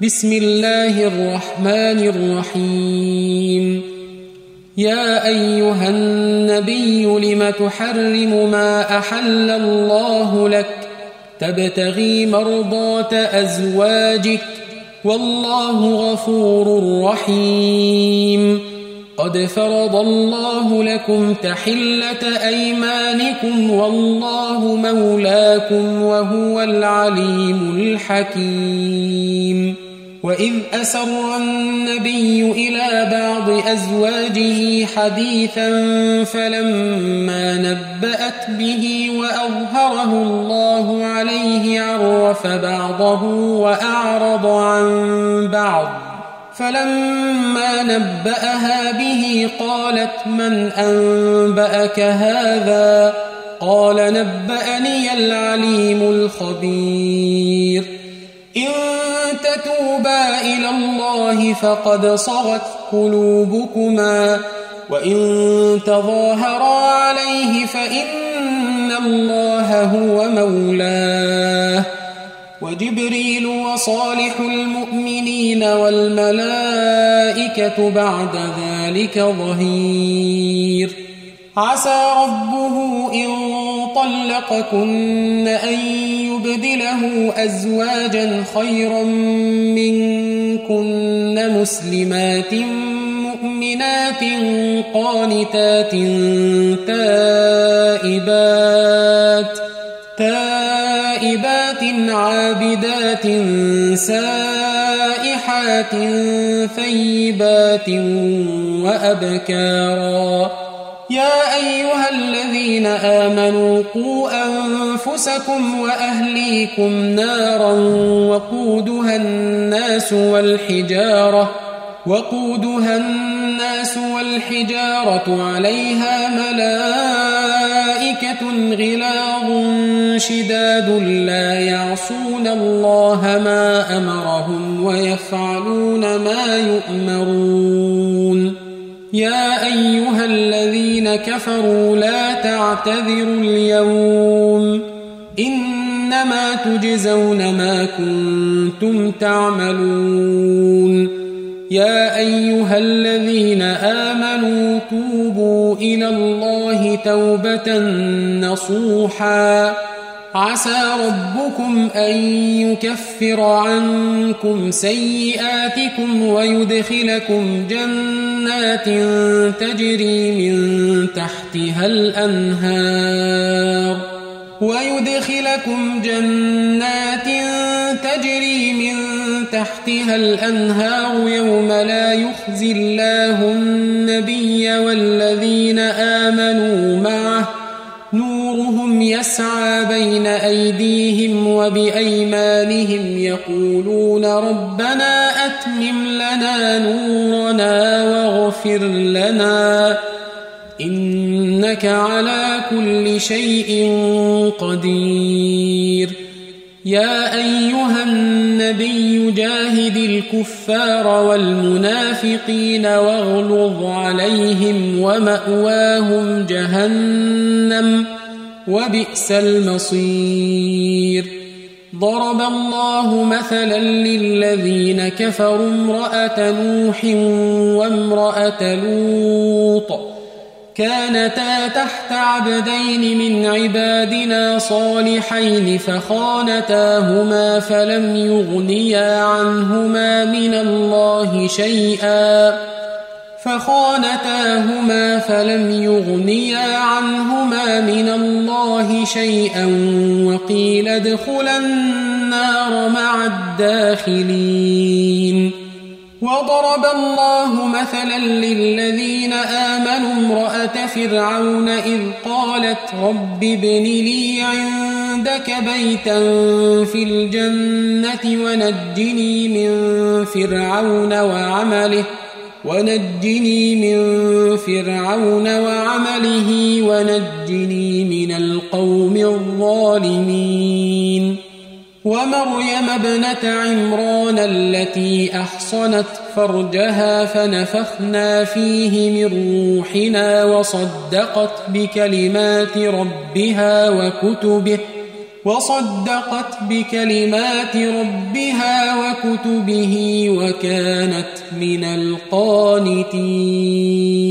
بسم الله الرحمن الرحيم يا أيها النبي لم تحرم ما أحل الله لك تبتغي مرضات أزواجك والله غفور رحيم قد فرض الله لكم تحلة أيمانكم والله مولاكم وهو العليم الحكيم وإذ أسر النبي إلى بعض أزواجه حديثا فلما نبأت به وأظهره الله عليه عرف بعضه وأعرض عن بعض فلما نبأها به قالت من أنبأك هذا قال نبأني العليم الخبير إن تتوبا إلى الله فقد صغت قلوبكما وإن تظاهرا عليه فإن الله هو مولاه وجبريل وصالح المؤمنين والملائكة بعد ذلك ظهير عسى ربه إن طلقكن أن يبدله أزواجا خيرا منكن مسلمات مؤمنات قانتات تائبات عابدات سائحات ثيبات وأبكارا يا أيها الذين آمنوا قوا أنفسكم وأهليكم نارا وقودها الناس والحجارة عليها ملائكة غلاظ شداد لا يعصون الله ما أمرهم ويفعلون ما يؤمرون يا أيها الذين كفروا لا تعتذروا اليوم إنما تجزون ما كنتم تعملون يا أيها الذين آمنوا توبوا إلى الله توبة نصوحا عسى ربكم أن يكفر عنكم سيئاتكم ويدخلكم جنات تجري من تحتها الأنهار يوم لا يخزي الله النبي والذين آمنوا معه نورهم يسعى بين أيديهم وبأيمانهم يقولون ربنا أتمم لنا نورنا واغفر لنا إنك على كل شيء قدير يا أيها النبي جاهد الكفار والمنافقين واغلظ عليهم ومأواهم جهنم وبئس المصير ضرب الله مثلا للذين كفروا امرأة نوح وامرأة لوط كانتا تحت عبدين من عبادنا صالحين فخانتاهما فلم يغنيا عنهما من الله شيئا وقيل ادخلا النار مع الداخلين وضرب الله مثلا للذين آمنوا امرأة فرعون إذ قالت رب ابن لي عندك بيتا في الجنة ونجني من فرعون وعمله ونجني من القوم الظالمين ومريم ابنة عمران التي أحصنت فرجها فنفخنا فيه من روحنا وصدقت بكلمات ربها وصدقت بكلمات ربها وكتبه وكانت من القانتين.